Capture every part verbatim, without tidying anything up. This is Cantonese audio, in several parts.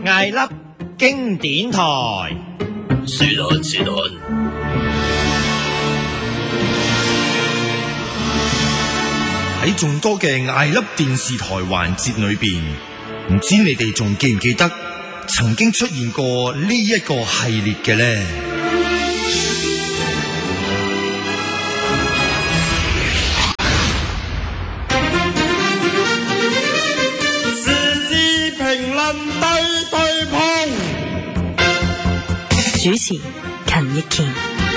艾粒經典台， 是論是論。 喺眾多嘅艾粒電視台環節裏邊，唔知你哋仲記唔記得曾經出現過呢一個系列嘅呢？ 主持陳奕健。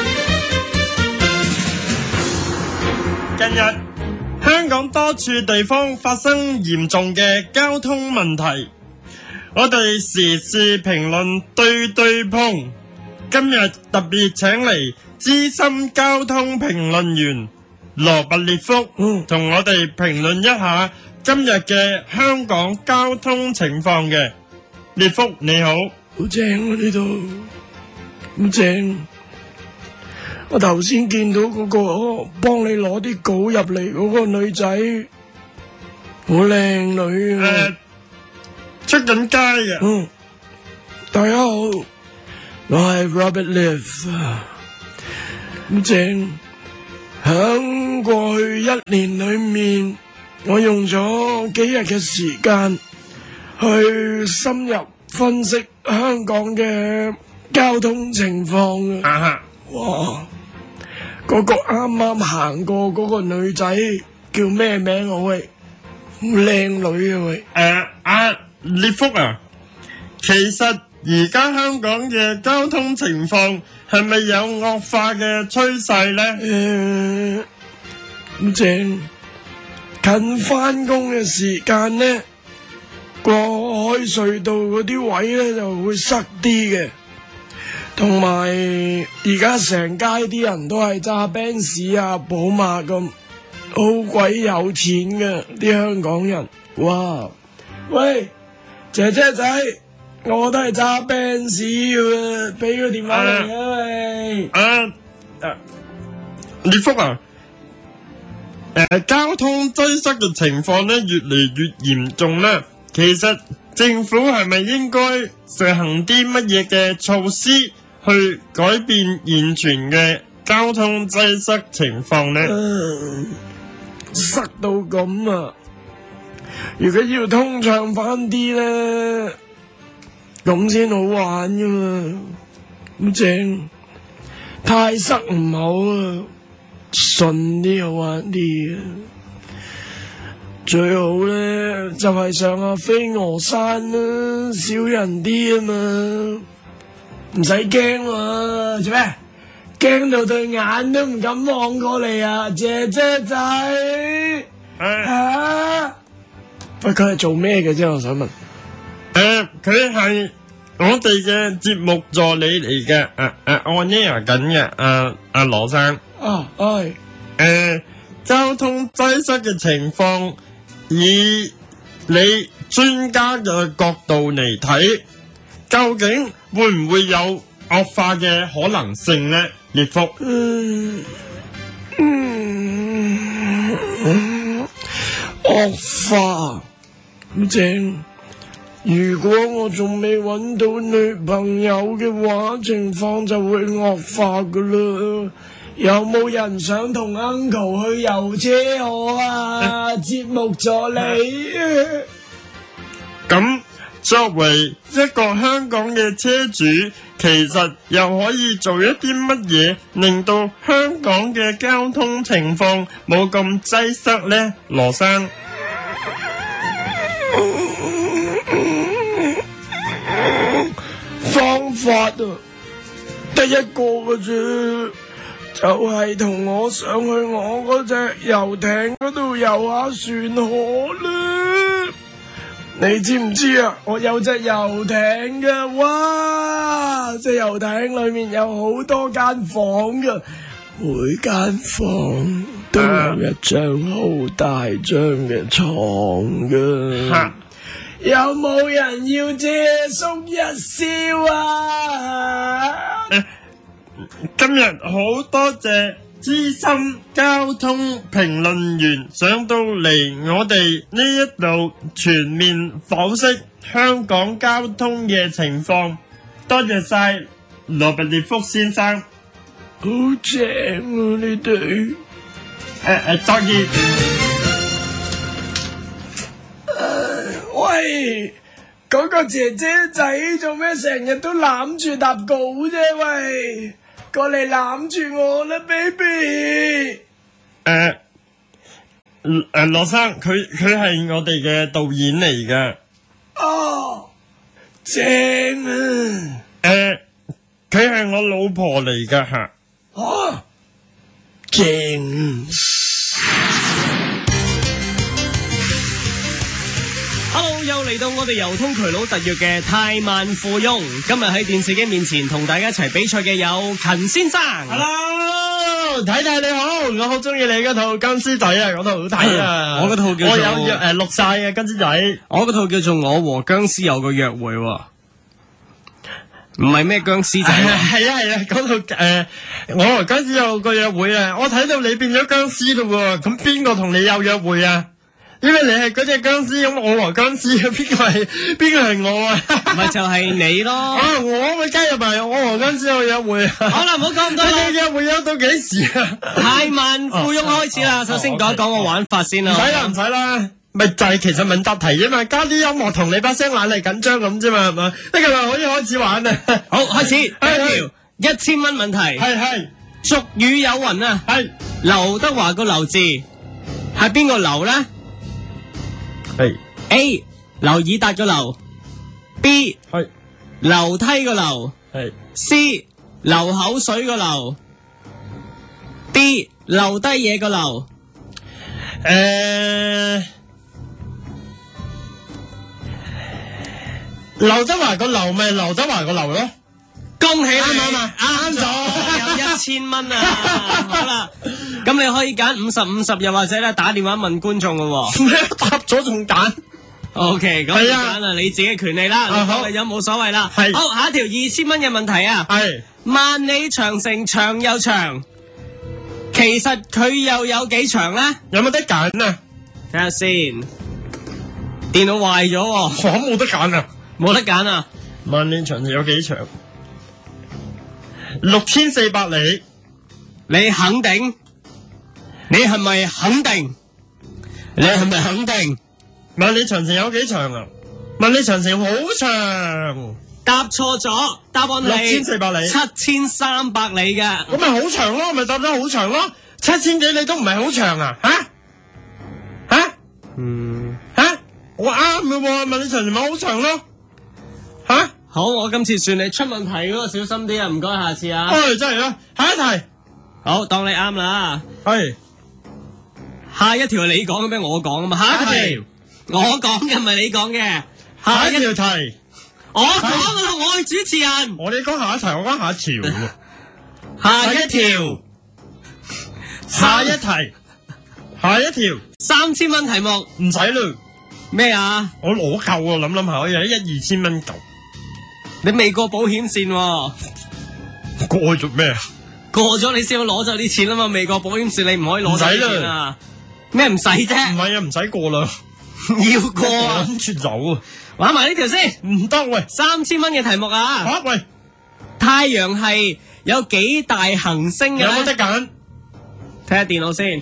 近日香港多處地方發生嚴重嘅交通問題，我哋時事評論對對碰，今日特別請嚟資深交通評論員羅拔列夫，同我哋評論一下今日嘅香港交通情況嘅。列夫你好。 好正啊呢度。咁正！我頭先見到嗰個幫你攞啲稿入嚟嗰個女仔，好靚女啊！ 呃、出緊街嘅。 嗯，大家好，我係 Robert Live。咁正，響過去一年裏面，我用咗幾日嘅時間去深入分析香港嘅交通情況啊！ 啊哇，嗰個啱啱行過嗰個女仔叫咩名啊？喂，靚女啊喂！ 誒，阿列福啊，其實而家香港嘅交通情況係咪有惡化嘅趨勢咧？ 誒，咁正，近翻工嘅時間咧，過海隧道嗰啲位咧就會塞啲嘅。同埋而家成街啲人都係揸賓士啊、寶馬咁，好鬼有錢嘅啲香港人。哇！喂，姐姐仔，我都係揸賓士嘅，俾個電話嚟啊喂！ 啊啊，列福啊，誒、呃，交通擠塞嘅情況咧越嚟越嚴重啦。其實政府係咪應該實行啲乜嘢嘅措施去改變現存嘅交通擠塞情況呢？ 嗯、塞到咁啊！如果要通暢翻啲咧，咁先好玩噶嘛。咁正，太塞唔好啊，順啲好玩啲啊！最好咧就係、是、上下飛鵝山啦，少人啲啊嘛。唔使驚喎，做咩？驚到對眼都唔敢望過嚟啊！姐姐仔，吓、啊，喂，佢係做咩嘅啫？我想問。 誒、呃，佢係我哋嘅節目助理嚟嘅，誒、啊、誒，按 air 緊嘅，阿阿羅生。 啊，係。誒、 呃，交通擠塞嘅情況，以你專家嘅角度嚟睇，究竟會唔會有惡化嘅可能性呢？列福， 嗯嗯，嗯惡化咁正。如果我仲未揾到女朋友嘅話，情況就會惡化噶啦。有冇人想同 uncle 去遊車河啊？節目助理。 咁作為一個香港嘅車主，其實又可以做一啲乜嘢，令到香港嘅交通情況冇咁擠塞呢？羅生， 方法啊，得一個嘅啫，就係同我上去我嗰隻遊艇嗰度遊下船河啦。你知唔知啊？我有隻遊艇㗎，哇！隻遊艇裏面有好多間房㗎，每間房都有一張好大張嘅床㗎。 啊、 有冇人要借宿一宵啊？ 呃、今日好多謝資深交通評論員上到嚟我哋呢一度全面剖析香港交通嘅情況。多謝晒羅拔列福先生。 好正啊你哋。 誒誒，作業。 喂，嗰個姐姐仔做咩成日都攬住沓稿啫？喂，過嚟攬住我啦 ，baby。 誒誒，羅生，佢佢係我哋嘅導演嚟噶。 哦，正啊！ 誒，佢係我老婆嚟噶吓。 哦，正啊！ Hello， 又嚟到我哋油通渠佬特約嘅泰萬富翁。今日喺電視機面前同大家一齊比賽嘅有勤先生。 Hello， 太太你好，我好中意你嗰套金絲仔啊，嗰套好睇啊。 我嗰套叫做我有約誒錄晒嘅金絲仔。 我嗰套叫做我和僵屍有個約會，唔係咩僵屍仔。 係啊係啊，嗰套誒我和僵屍有個約會啊，我睇到你變咗僵屍咯喎，咁邊個同你有約會啊？因為你係嗰隻僵屍，咁我和僵屍，邊個係邊個係我啊？ 咪就係你咯。 啊，我咪加入埋我和僵屍有約會啊！ 好啦，唔好講咁多啦。 你嘅約會有到幾時啊？ 泰萬富翁開始啦，首先講一講個玩法先啦。 唔使啦，唔使啦，咪就係其實問答題啫嘛，加啲音樂同你把聲懶嚟緊張咁啫嘛，係嘛？呢個咪可以開始玩啊！ 好，開始第一條一千蚊問題。 係係俗語有云啊， 係劉德華個劉字係邊個劉咧？ 係 A 劉以達個劉 ，B 係樓梯個樓， 係 C 流口水個流 ，D 留低嘢個流。 誒，劉德華個劉咪劉德華個劉咯。 恭喜你啱唔啱啊？啱咗， 有一千蚊啊！好啦，咁你可以揀五十五十，又或者咧打電話問觀眾嘅。 咩答咗仲揀 O K， 咁你揀啊，你自己權利啦， 啊好有冇所謂啦？ 係好，下一條二千蚊嘅問題啊。 係萬里長城長又長，其實佢又有幾長咧？ 有冇得揀啊？ 睇下先，電腦壞咗， 我冇得揀啊！ 冇得揀啊！ 萬里長城有幾長？六千四百里。 你肯定？你係咪肯定？你係咪肯定？ 萬里長城有幾長啊？萬里長城好長。 答錯咗，答案係六千四百里， 七千三百里嘅。 咁咪好長咯，咪答得好長咯。七千幾里都唔係好長啊？吓吓， 嗯吓，我啱嘅喎，萬里長城咪好長咯。吓， 好，我今次算你出問題嗰個小心啲啊，唔該，下次啊。 哎，真係啦，下一題。 好，當你啱啦。 係下一條係你講嘅咩？我講啊嘛。下一條我講嘅唔係你講嘅。 下一條題， 我講噶啦，我係主持人。 我哋講下一題，我講下一條。 下一條， 下一題，下一條， 三千蚊題目， 唔使啦。 咩啊？ 我攞夠啊，諗諗下，我有一二千蚊夠。 你未過保險線喎。 過咗咩啊？ 過咗你先可以攞走啲錢啊嘛，未過保險線你唔可以攞走啲錢啊。咩唔使啫？ 唔係啊，唔使過啦。 要過啊！ 諗住走啊！ 玩埋呢條先， 唔得喂， 三千蚊嘅題目啊！ 吓喂， 太陽系有幾大行星嘅？ 有冇得揀？ 睇下電腦先，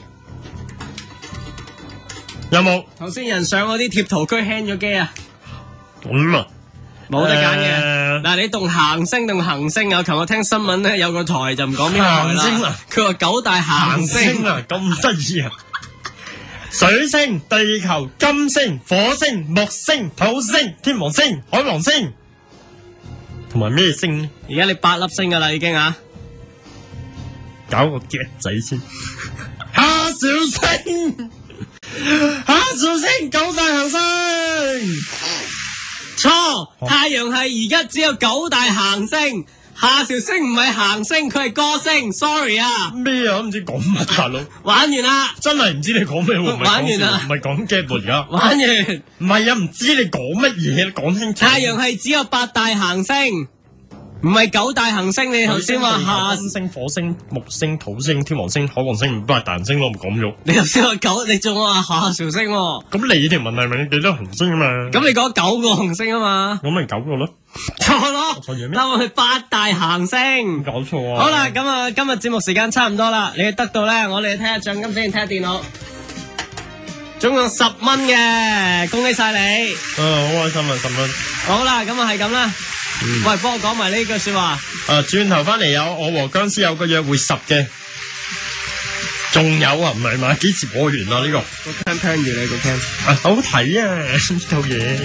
有冇？ 頭先人上嗰啲貼圖區 hang 咗機啊！ 咁啊， 冇得揀嘅。 誒嗱，你動行星定行星啊？琴日聽新聞咧，有個台就唔講邊個台啦行星啊。 佢話九大行行星星啊，咁得意啊！水星、地球、金星、火星、木星、土星、天王星、海王星，同埋咩星呢？ 而家你八粒星噶啦，已經啊！ 搞個 get 仔先。蝦小星，蝦小星九大行星。 錯，太陽系而家只有九大行星。夏韶星唔係行星，佢係歌星。Sorry 啊， 咩啊？唔知講乜大佬， 玩完啦， 真係唔知你講咩喎？唔係玩完啦講笑唔係講 get 喎而家。 玩完。 唔係啊，唔知你講乜嘢，講清楚。 太陽系只有八大行星， 唔係九大行星，你頭先話下金星、火星、木星、土星、天王星、海王星，都係大行星咯，唔講咗。 你頭先話九，你仲話下朝星喎。 咁你條問題問你幾多行星啊嘛？ 咁你講九個行星啊嘛？ 咁咪九個咯。 錯咯， 錯嘢咩？ 答案係八大行星。 搞錯啊！ 好啦，咁啊，今日節目時間差唔多啦，你得到咧，我哋睇下獎金先，睇下電腦。總共十蚊嘅，恭喜晒你！ 啊，好開心啊，十蚊。 好啦，咁啊係咁啦。嗯、喂，幫我講埋呢句說話。 啊，轉頭翻嚟有我和僵屍有個約會十嘅，仲有啊，唔係嘛？幾時播完啊？呢、這個個 cam turn 住你個 cam。 啊，好睇啊！呢套嘢。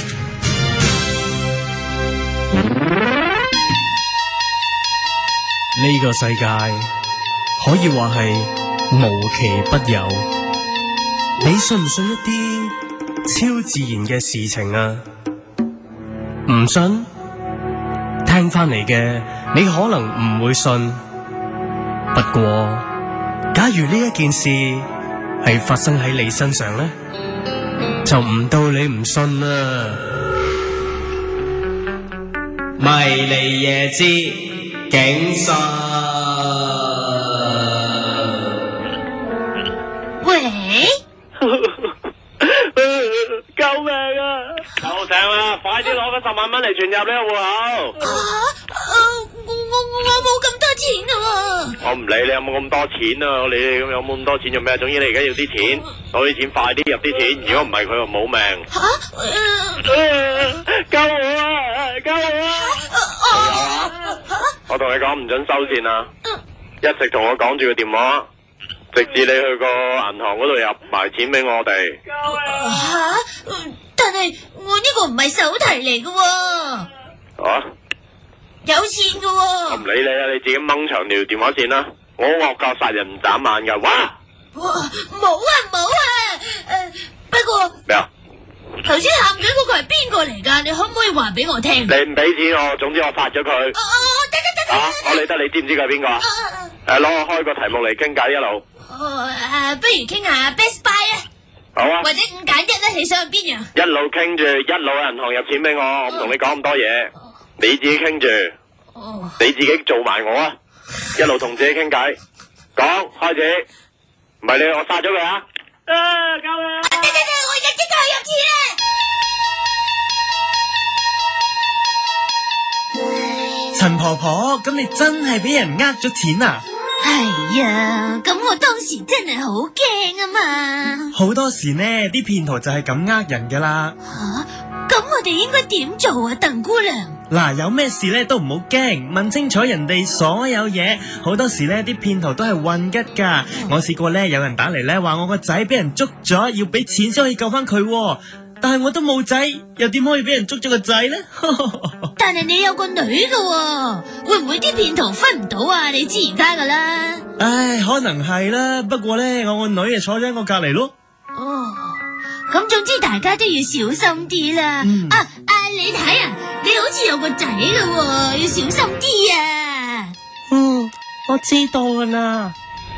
呢個世界可以話係無奇不有。你信唔信一啲超自然嘅事情啊？唔信？聽翻嚟嘅你可能唔會信。不過，假如呢一件事係發生喺你身上呢，就唔到你唔信啦。迷離夜之警訊。 喂？ 救命啊！救醒啦！快啲攞翻十萬蚊嚟存入呢個戶口。 啊啊！我我我冇咁多錢啊！ 我唔理你有冇咁多錢啊！我理你咁有冇咁多錢做咩？總之你而家要啲錢，攞啲錢快啲入啲錢。如果唔係佢就冇命。 吓！ 救我啊！救我啊！我同你講唔准收線啊！一直同我講住個電話。直至你去個銀行嗰度入埋錢俾我哋。 吓！但係我呢個唔係手提嚟嘅。 啊？ 有錢嘅。 我唔理你啊，你自己掹長條電話線啦。我惡教殺人唔眨眼噶。哇！ 哇！冇啊冇啊！誒，不過咩啊？ 頭先喊緊嗰個係邊個嚟噶？你可唔可以話俾我聽？ 你唔俾錢我，總之我殺咗佢。 哦哦，得得得得。 啊！我理得你知唔知佢係邊個啊？誒，攞我開個題目嚟傾偈一路。 哦，誒，不如傾下 Best Buy 啊！ 好啊！ 或者五揀一咧，你想去邊樣？ 一路傾住，一路喺銀行入錢俾我，我唔同你講咁多嘢，你自己傾住，你自己做埋我啊！一路同自己傾偈，講開始，唔係你我殺咗佢啊！啊！救命！ 得得得，我而家即刻去入錢啊！ 陳婆婆，咁你真係俾人呃咗錢啊？ 係啊，咁我當時真係好驚啊嘛！ 好多時呢啲騙徒就係咁呃人噶啦。 吓，咁我哋應該點做啊，鄧姑娘？ 嗱，有咩事呢都唔好驚，問清楚人哋所有嘢。好多時呢啲騙徒都係混吉噶。嗯、我試過呢，有人打嚟呢話我個仔俾人捉咗，要俾錢先可以救翻佢。但係我都冇仔，又點可以俾人捉咗個仔呢？ 但係你有個女噶，會唔會啲騙徒分唔到啊？你知而家噶啦。 唉，可能係啦，不過咧，我個女啊坐咗喺我隔籬咯。 哦，咁總之大家都要小心啲啦。嗯、啊啊，你睇啊，你好似有個仔噶，要小心啲啊。 嗯，我知道噶啦。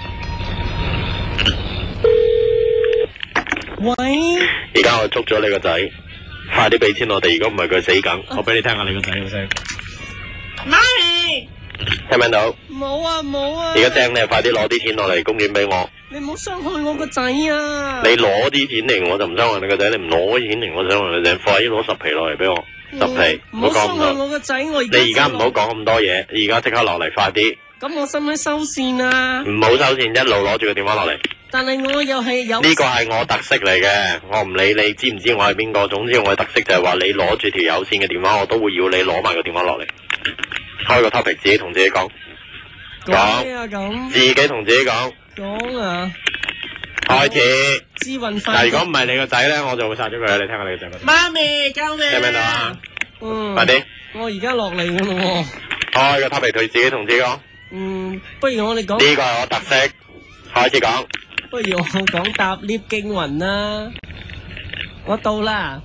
喂， 而家我捉咗你個仔，快啲俾錢我哋，如果唔係佢死梗。我俾你聽下你個仔嘅聲。 媽咪， 聽唔聽到？ 冇啊冇啊！ 而家正你快啲攞啲錢落嚟，供錢俾我。 你唔好傷害我個仔啊！ 你攞啲錢嚟，我就唔傷害你個仔；你唔攞錢嚟，我傷害你個仔。快啲攞十皮落嚟俾我，十皮。 唔好傷害我個仔，我而家你而家唔好講咁多嘢，而家即刻落嚟，快啲。 咁我使唔使收線啊？ 唔好收線，一路攞住個電話落嚟。 但係我又係有呢個係我特色嚟嘅，我唔理你知唔知我係邊個，總之我嘅特色就係話你攞住條有線嘅電話，我都會要你攞埋個電話落嚟。開個 topic 自己同自己講，講，自己同自己講， 講啊， 開始。 知運快。 但係如果唔係你個仔咧，我就會殺咗佢。你聽下你個仔。 媽咪，救命！ 聽唔聽到啊？ 嗯， 快啲。 我而家落嚟噶咯。 開個 topic 對自己同自己講。 嗯，不如我哋講。 呢個係我特色，開始講。 不如我講搭 lift 驚魂啦，我到啦，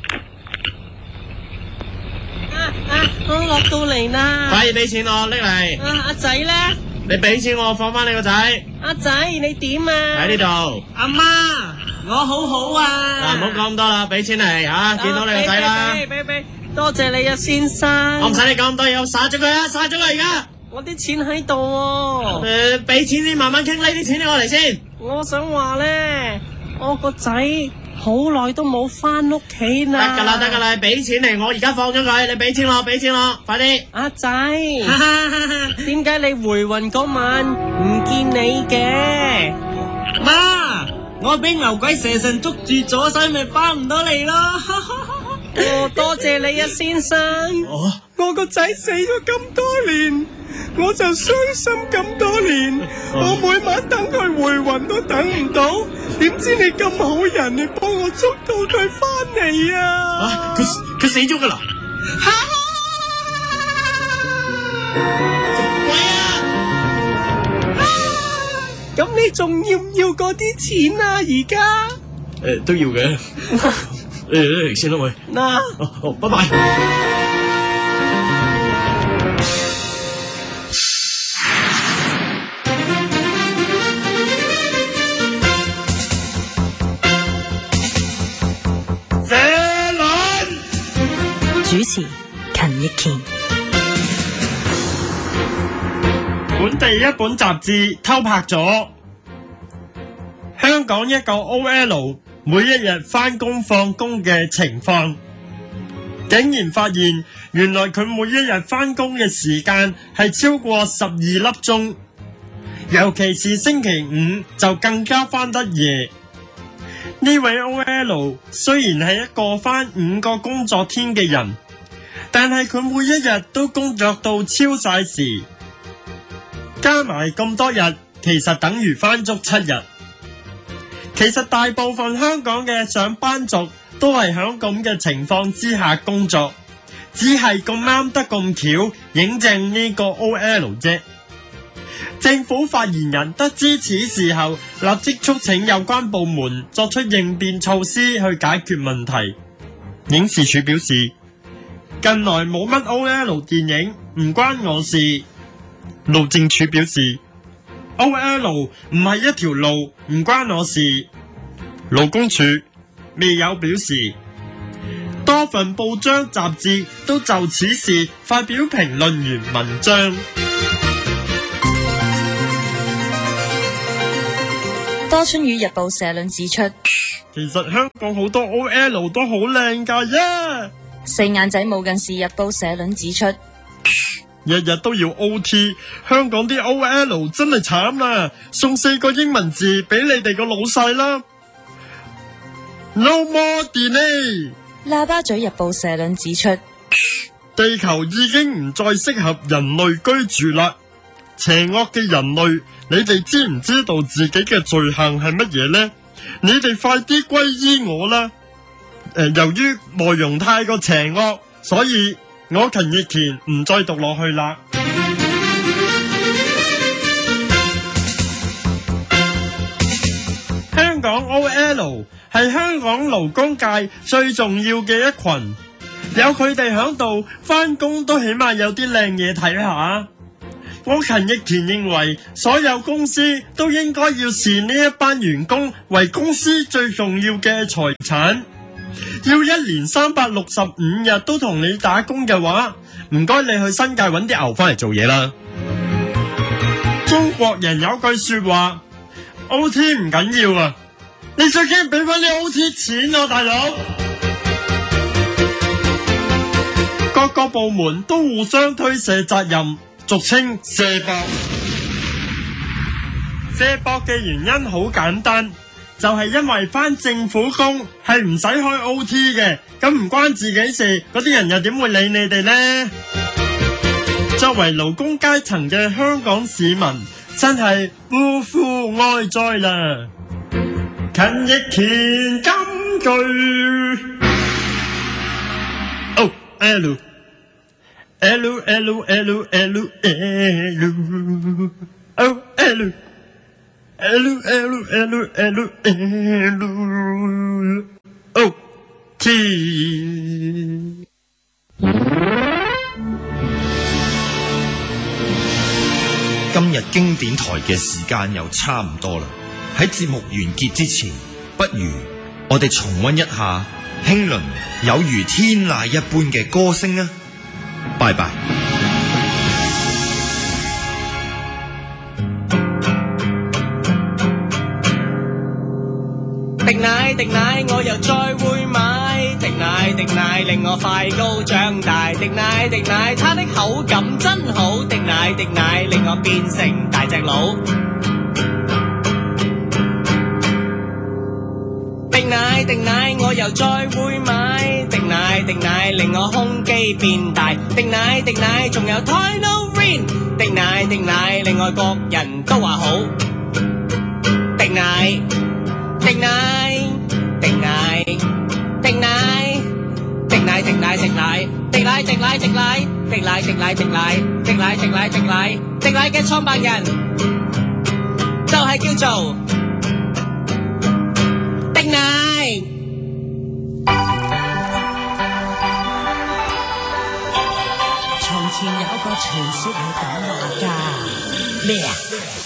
啊啊，我落到嚟啦， 快啲俾錢我拎嚟。 啊，阿仔咧， 你俾錢我放翻你個仔。 阿仔你點啊？ 喺呢度。 阿媽，我好好啊。 嗱，唔好講咁多啦，俾錢嚟吓，見到你個仔啦。 俾俾俾， 多謝你啊，先生。 我唔使你講咁多嘢，我殺咗佢啊，殺咗佢而家。 我啲錢喺度喎。 誒，俾錢先，慢慢傾，呢啲錢攞嚟先。 我想話咧，我個仔好耐都冇翻屋企啦。 得噶啦，得噶啦，俾錢嚟，我而家放咗佢，你俾錢我，俾錢我，快啲。 阿仔，點解你回魂嗰晚唔見你嘅？ 媽，我俾牛鬼蛇神捉住咗，所以咪翻唔到嚟咯。 哦，多謝你啊，先生。 哦， 我個仔死咗咁多年，我就傷心咁多年，我每晚等佢回魂都等唔到，點知你咁好人，你幫我捉到佢翻嚟啊！ 啊，佢佢死咗噶啦！鬼啊！ 咁你仲要唔要嗰啲錢啊？而家誒，都要嘅。誒，先啦喂。 嗱， 好，拜拜。 主持陳奕健。 本地一本雜誌偷拍咗香港一個 O L 每一日返工放工嘅情況，竟然發現原來佢每一日返工嘅時間係超過十二粒鐘，尤其是星期五就更加返得夜。呢位 O L 雖然係一個返五個工作天嘅人，但係佢每一日都工作到超晒時，加埋咁多日，其實等於返足七日。其實大部分香港嘅上班族都係喺咁嘅情況之下工作，只係咁啱得咁巧影正呢個 O L 啫。政府發言人得知此事後，立即促請有關部門作出應變措施去解決問題。影視署表示，近來冇乜 O L 電影，唔關我事。路政署表示， O L 唔係一條路，唔關我事。勞工處未有表示。多份報章雜誌都就此事發表評論員文章。 多春語日報社論指出， 其實香港好多 O L 都好靚㗎呀。 四眼仔冇近視日報社論指出， 日日都要 O T， 香港啲 O L 真係慘啦，送四個英文字俾你哋個老細啦。No more delay。 喇叭嘴日報社論指出， 地球已經唔再適合人類居住啦。邪惡嘅人類，你哋知唔知道自己嘅罪行係乜嘢呢？你哋快啲歸依我啦！誒、呃，由於內容太過邪惡，所以我陳奕健唔再讀落去啦。香港 O L 係香港勞工界最重要嘅一群，有佢哋響度返工都起碼有啲靚嘢睇下。我陳奕健認為，所有公司都應該要視呢一班員工為公司最重要嘅財產。要一年三百六十五日都同你打工嘅話，唔該你去新界揾啲牛翻嚟做嘢啦。中國人有句說話 ，O T 唔緊要啊，你最緊要俾翻啲 O T 錢啊，大佬。各個部門都互相推卸責任。俗稱卸膊，卸膊嘅原因好簡單，就係因為返政府工係唔使開 O T 嘅，咁唔關自己事，嗰啲人又點會理你哋呢？作為勞工階層嘅香港市民，真係嗚呼哀哉啦！陳奕健金句 ，O L。L L L L L O L L L L L L O T。 今日經典台嘅時間又差唔多啦，喺節目完結之前，不如我哋重溫一下輕倫有如天籟一般嘅歌聲啊！拜拜。 滴奶滴奶，我又再會買。滴奶滴奶，令我快高長大。滴奶滴奶，它的口感真好。滴奶滴奶，令我變成大隻佬。滴奶滴奶，我又再會買。滴奶滴奶，令我胸肌變大。滴奶滴奶，仲有 Tyno Green。滴奶滴奶，令外國人都話好。滴奶滴奶滴奶滴奶滴奶滴奶滴奶滴奶滴奶滴奶滴奶滴奶滴奶滴奶滴奶滴奶滴奶嘅創辦人就係叫做滴奶。從前有個傳說係咁話㗎，咩啊？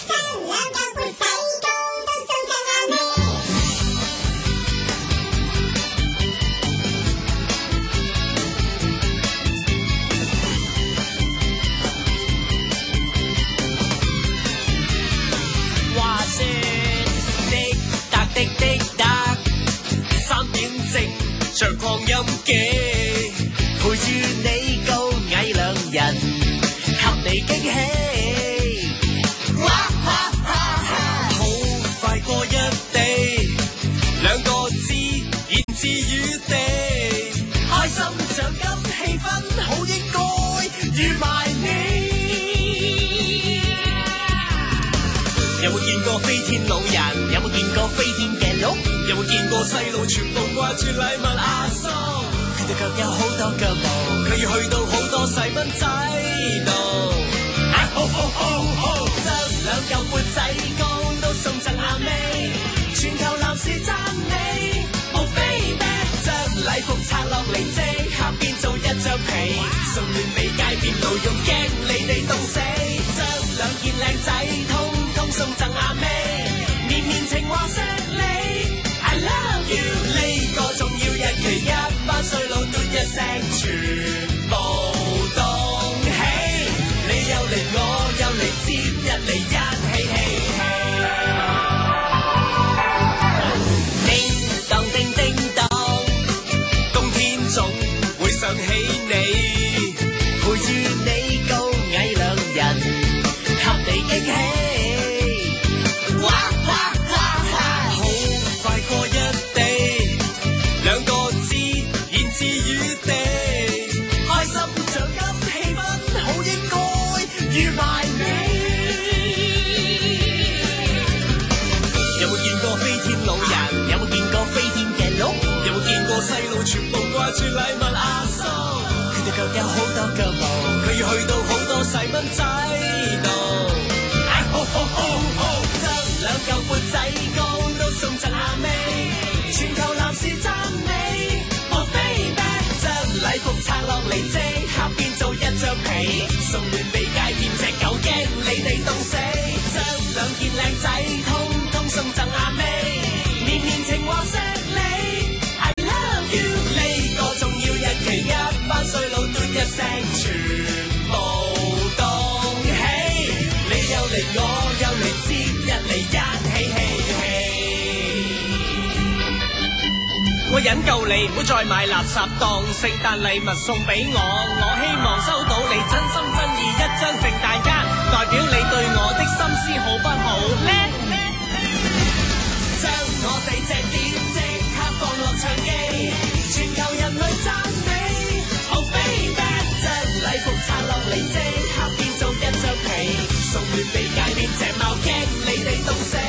滴滴答，三點正像擴音機，陪住你高矮兩人，給你驚喜。哇哈哈哈！好快過一地，兩個字言之於地，開心獎金氣氛好應該預埋你。有冇見過飛天老人？有冇見過飛天嘅鹿？有冇見過細路全部掛住禮物阿叔？佢哋腳有好多腳毛，佢要去到好多細蚊仔度。啊吼吼吼吼！執兩嚿缽仔糕都送贈阿妹，全球男士讚美。Oh baby， 將禮服拆落嚟即刻變做一張被，送暖美街邊路用驚你哋凍死。將兩件靚仔通通送贈阿妹，綿綿情話錫你 I love you。 呢個重要日期，一班衰佬嘟一聲全部動起，你又嚟我又嚟，接一嚟一起起起。叮當叮叮當，冬天總會想起你，陪住你高矮兩人，給你驚喜。細路全部掛住禮物阿叔，佢哋腳有好多腳毛，佢要去到好多細蚊仔度。啊吼吼吼吼！執兩嚿缽仔糕都送贈阿妹，全球男士讚美。Oh baby， 將禮服拆落嚟即刻變做一張被，送暖美街邊隻狗驚你哋凍死。將兩件靚仔通通送贈阿妹，綿綿情話錫你。一班衰佬嘟一聲全部動起，你又嚟我又嚟，接一嚟一起起起。我忍夠你，唔好再買垃圾當聖誕禮物送俾我。我希望收到你真心真意一張聖誕卡，代表你對我的心思好不好呢？將我哋隻碟即刻放落唱機，全球人類讚美。禮服拆落嚟即刻變做一張被，送暖俾街邊隻貓驚你哋凍死。